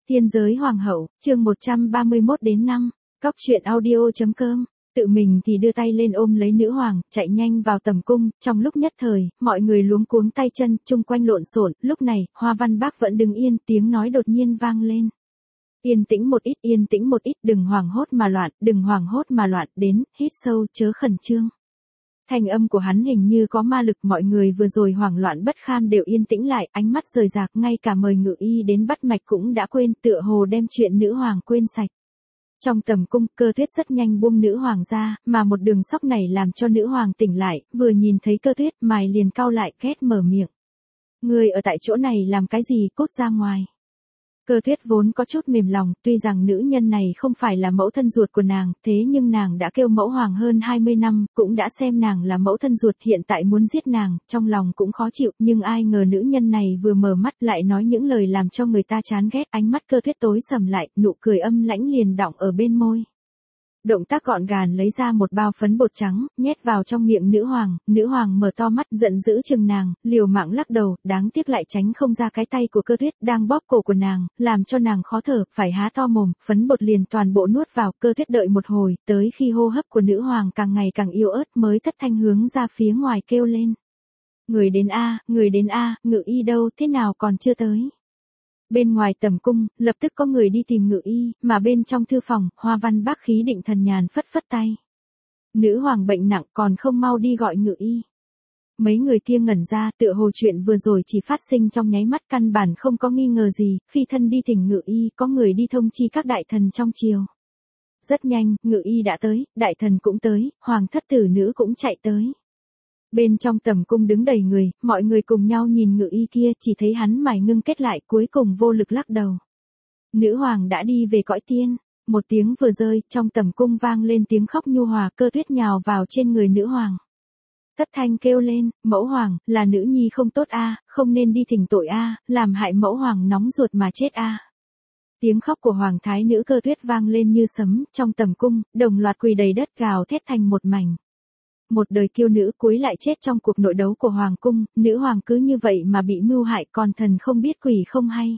Tiên giới hoàng hậu, chương 131 đến 5, cóc truyện audio.com, tự mình thì đưa tay lên ôm lấy nữ hoàng, chạy nhanh vào tầm cung, trong lúc nhất thời, mọi người luống cuống tay chân, chung quanh lộn xộn, lúc này, Hoa Văn Bác vẫn đứng yên, tiếng nói đột nhiên vang lên. Yên tĩnh một ít, đừng hoảng hốt mà loạn, đến, hít sâu, chớ khẩn trương. Thanh âm của hắn hình như có ma lực, mọi người vừa rồi hoảng loạn bất kham đều yên tĩnh lại, ánh mắt rời rạc, ngay cả mời ngự y đến bắt mạch cũng đã quên, tựa hồ đem chuyện nữ hoàng quên sạch. Trong tầm cung, Cơ Tuyết rất nhanh buông nữ hoàng ra, mà một đường sóc này làm cho nữ hoàng tỉnh lại, vừa nhìn thấy Cơ Tuyết, mày liền cau lại, ghét mở miệng. Người ở tại chỗ này làm cái gì, cút ra ngoài. Cơ Tuyết vốn có chút mềm lòng, tuy rằng nữ nhân này không phải là mẫu thân ruột của nàng, thế nhưng nàng đã kêu mẫu hoàng hơn 20 năm, cũng đã xem nàng là mẫu thân ruột, hiện tại muốn giết nàng, trong lòng cũng khó chịu, nhưng ai ngờ nữ nhân này vừa mở mắt lại nói những lời làm cho người ta chán ghét, ánh mắt Cơ Tuyết tối sầm lại, nụ cười âm lãnh liền đọng ở bên môi. Động tác gọn gàng lấy ra một bao phấn bột trắng, nhét vào trong miệng nữ hoàng mở to mắt giận dữ chừng nàng, liều mạng lắc đầu, đáng tiếc lại tránh không ra cái tay của Cơ Tuyết đang bóp cổ của nàng, làm cho nàng khó thở, phải há to mồm, phấn bột liền toàn bộ nuốt vào, Cơ Tuyết đợi một hồi, tới khi hô hấp của nữ hoàng càng ngày càng yếu ớt mới thất thanh hướng ra phía ngoài kêu lên. Người đến a, ngự y đâu, thế nào còn chưa tới. Bên ngoài tầm cung, lập tức có người đi tìm ngự y, mà bên trong thư phòng, Hoa Văn Bác khí định thần nhàn phất phất tay. Nữ hoàng bệnh nặng còn không mau đi gọi ngự y. Mấy người kia ngẩn ra, tựa hồ chuyện vừa rồi chỉ phát sinh trong nháy mắt, căn bản không có nghi ngờ gì, phi thân đi thỉnh ngự y, có người đi thông chi các đại thần trong triều. Rất nhanh, ngự y đã tới, đại thần cũng tới, hoàng thất tử nữ cũng chạy tới. Bên trong tầm cung đứng đầy người, mọi người cùng nhau nhìn ngự y kia, chỉ thấy hắn mày ngưng kết lại, cuối cùng vô lực lắc đầu. Nữ hoàng đã đi về cõi tiên. Một tiếng vừa rơi, trong tầm cung vang lên tiếng khóc nhu hòa, Cơ Tuyết nhào vào trên người nữ hoàng. Thất thanh kêu lên, mẫu hoàng, là nữ nhi không tốt a, không nên đi thỉnh tội a, làm hại mẫu hoàng nóng ruột mà chết a. Tiếng khóc của hoàng thái nữ Cơ Tuyết vang lên như sấm, trong tầm cung, đồng loạt quỳ đầy đất gào thét thành một mảnh. Một đời kiêu nữ cuối lại chết trong cuộc nội đấu của hoàng cung, nữ hoàng cứ như vậy mà bị mưu hại, còn thần không biết quỷ không hay.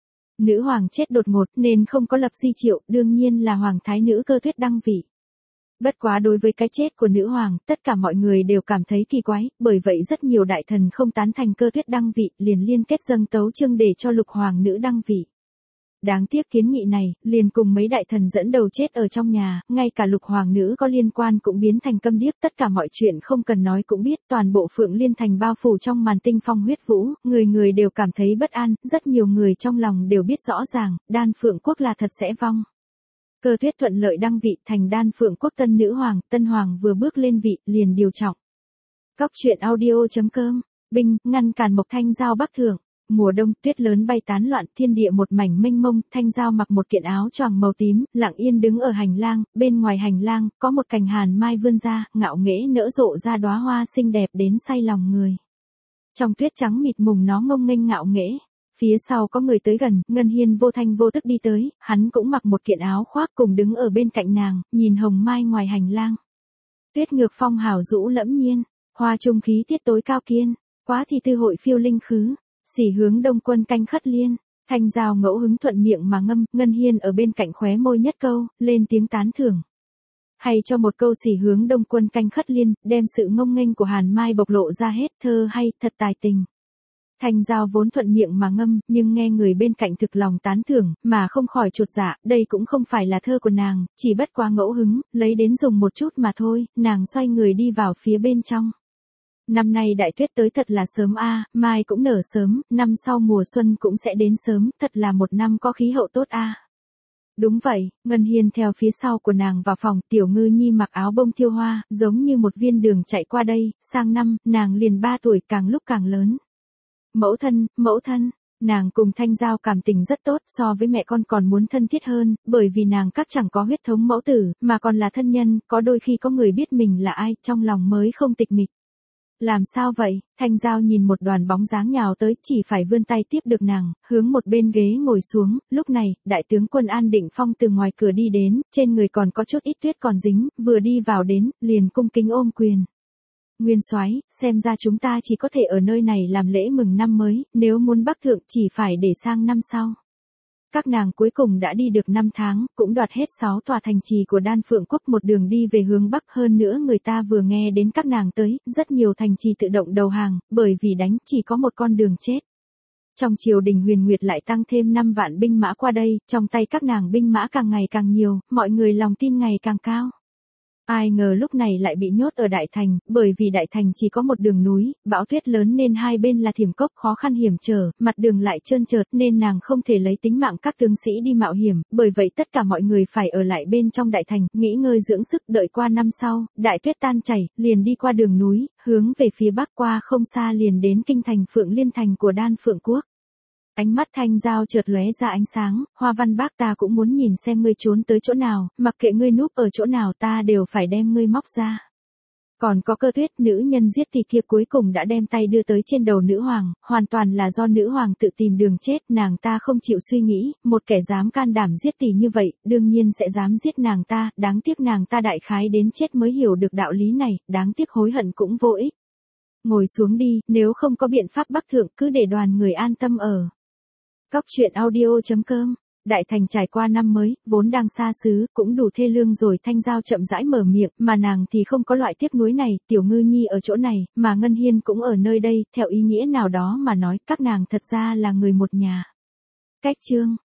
Nữ hoàng chết đột ngột nên không có lập di triệu, đương nhiên là hoàng thái nữ Cơ Tuyết đăng vị. Bất quá đối với cái chết của nữ hoàng, tất cả mọi người đều cảm thấy kỳ quái, bởi vậy rất nhiều đại thần không tán thành Cơ Tuyết đăng vị, liền liên kết dâng tấu chương để cho lục hoàng nữ đăng vị. Đáng tiếc kiến nghị này, liền cùng mấy đại thần dẫn đầu chết ở trong nhà, ngay cả lục hoàng nữ có liên quan cũng biến thành câm điếc, tất cả mọi chuyện không cần nói cũng biết, toàn bộ Phượng Liên Thành bao phủ trong màn tinh phong huyết vũ, người người đều cảm thấy bất an, rất nhiều người trong lòng đều biết rõ ràng, Đan Phượng Quốc là thật sẽ vong. Cơ Tuyết thuận lợi đăng vị thành Đan Phượng Quốc tân nữ hoàng, tân hoàng vừa bước lên vị, liền điều trọng. Cóc truyện audio.com, binh, ngăn cản Mộc Thanh Giao bắc thượng. Mùa đông, tuyết lớn bay tán loạn, thiên địa một mảnh mênh mông, Thanh Giao mặc một kiện áo choàng màu tím, lặng yên đứng ở hành lang, bên ngoài hành lang, có một cành hàn mai vươn ra, ngạo nghễ nở rộ ra đóa hoa xinh đẹp đến say lòng người. Trong tuyết trắng mịt mùng nó ngông nghênh ngạo nghễ. Phía sau có người tới gần, Ngân Hiên vô thanh vô tức đi tới, hắn cũng mặc một kiện áo khoác cùng đứng ở bên cạnh nàng, nhìn hồng mai ngoài hành lang. Tuyết ngược phong hào rũ lẫm nhiên, hoa trung khí tiết tối cao kiên, quá thì tư hội phiêu linh khứ. Xỉ hướng đông quân canh khất liên, Thanh Giao ngẫu hứng thuận miệng mà ngâm, Ngân Hiên ở bên cạnh khóe môi nhất câu, lên tiếng tán thưởng. Hay cho một câu xỉ hướng đông quân canh khất liên, đem sự ngông nghênh của Hàn Mai bộc lộ ra hết, thơ hay, thật tài tình. Thanh Giao vốn thuận miệng mà ngâm, nhưng nghe người bên cạnh thực lòng tán thưởng, mà không khỏi chột dạ, đây cũng không phải là thơ của nàng, chỉ bất quá ngẫu hứng, lấy đến dùng một chút mà thôi, nàng xoay người đi vào phía bên trong. Năm nay đại tuyết tới thật là sớm a, mai cũng nở sớm, năm sau mùa xuân cũng sẽ đến sớm, thật là một năm có khí hậu tốt a. Đúng vậy, Ngân Hiên theo phía sau của nàng vào phòng, Tiểu Ngư Nhi mặc áo bông thiêu hoa, giống như một viên đường chạy qua đây, sang năm, nàng liền 3 tuổi càng lúc càng lớn. Mẫu thân, nàng cùng Thanh Giao cảm tình rất tốt, so với mẹ con còn muốn thân thiết hơn, bởi vì nàng các chẳng có huyết thống mẫu tử, mà còn là thân nhân, có đôi khi có người biết mình là ai, trong lòng mới không tịch mịch. Làm sao vậy? Thanh Giao nhìn một đoàn bóng dáng nhào tới, chỉ phải vươn tay tiếp được nàng, hướng một bên ghế ngồi xuống, lúc này, đại tướng quân An Định Phong từ ngoài cửa đi đến, trên người còn có chút ít tuyết còn dính, vừa đi vào đến, liền cung kính ôm quyền. Nguyên soái, xem ra chúng ta chỉ có thể ở nơi này làm lễ mừng năm mới, nếu muốn bắc thượng chỉ phải để sang năm sau. Các nàng cuối cùng đã đi được 5 tháng, cũng đoạt hết 6 tòa thành trì của Đan Phượng Quốc, một đường đi về hướng Bắc. Hơn nữa người ta vừa nghe đến các nàng tới, rất nhiều thành trì tự động đầu hàng, bởi vì đánh chỉ có một con đường chết. Trong triều đình Huyền Nguyệt lại tăng thêm 5 vạn binh mã qua đây, trong tay các nàng binh mã càng ngày càng nhiều, mọi người lòng tin ngày càng cao. Ai ngờ lúc này lại bị nhốt ở Đại Thành, bởi vì Đại Thành chỉ có một đường núi, bão tuyết lớn nên hai bên là thiểm cốc khó khăn hiểm trở, mặt đường lại trơn trượt nên nàng không thể lấy tính mạng các tướng sĩ đi mạo hiểm, bởi vậy tất cả mọi người phải ở lại bên trong Đại Thành, nghỉ ngơi dưỡng sức, đợi qua năm sau, đại tuyết tan chảy, liền đi qua đường núi, hướng về phía bắc, qua không xa liền đến kinh thành Phượng Liên Thành của Đan Phượng Quốc. Ánh mắt Thanh Giao chợt lóe ra ánh sáng, Hoa Văn bác, ta cũng muốn nhìn xem ngươi trốn tới chỗ nào, mặc kệ ngươi núp ở chỗ nào ta đều phải đem ngươi móc ra. Còn có Cơ Tuyết, nữ nhân giết thì kia cuối cùng đã đem tay đưa tới trên đầu nữ hoàng, hoàn toàn là do nữ hoàng tự tìm đường chết, nàng ta không chịu suy nghĩ, một kẻ dám can đảm giết tỷ như vậy, đương nhiên sẽ dám giết nàng ta, đáng tiếc nàng ta đại khái đến chết mới hiểu được đạo lý này, đáng tiếc hối hận cũng vô ích. Ngồi xuống đi, nếu không có biện pháp bắc thượng cứ để đoàn người an tâm ở. Cóc truyện audio.com. Đại Thành trải qua năm mới, vốn đang xa xứ, cũng đủ thê lương rồi. Thanh Giao chậm rãi mở miệng, mà nàng thì không có loại tiếc nuối này, Tiểu Ngư Nhi ở chỗ này, mà Ngân Hiên cũng ở nơi đây, theo ý nghĩa nào đó mà nói, các nàng thật ra là người một nhà. Cách chương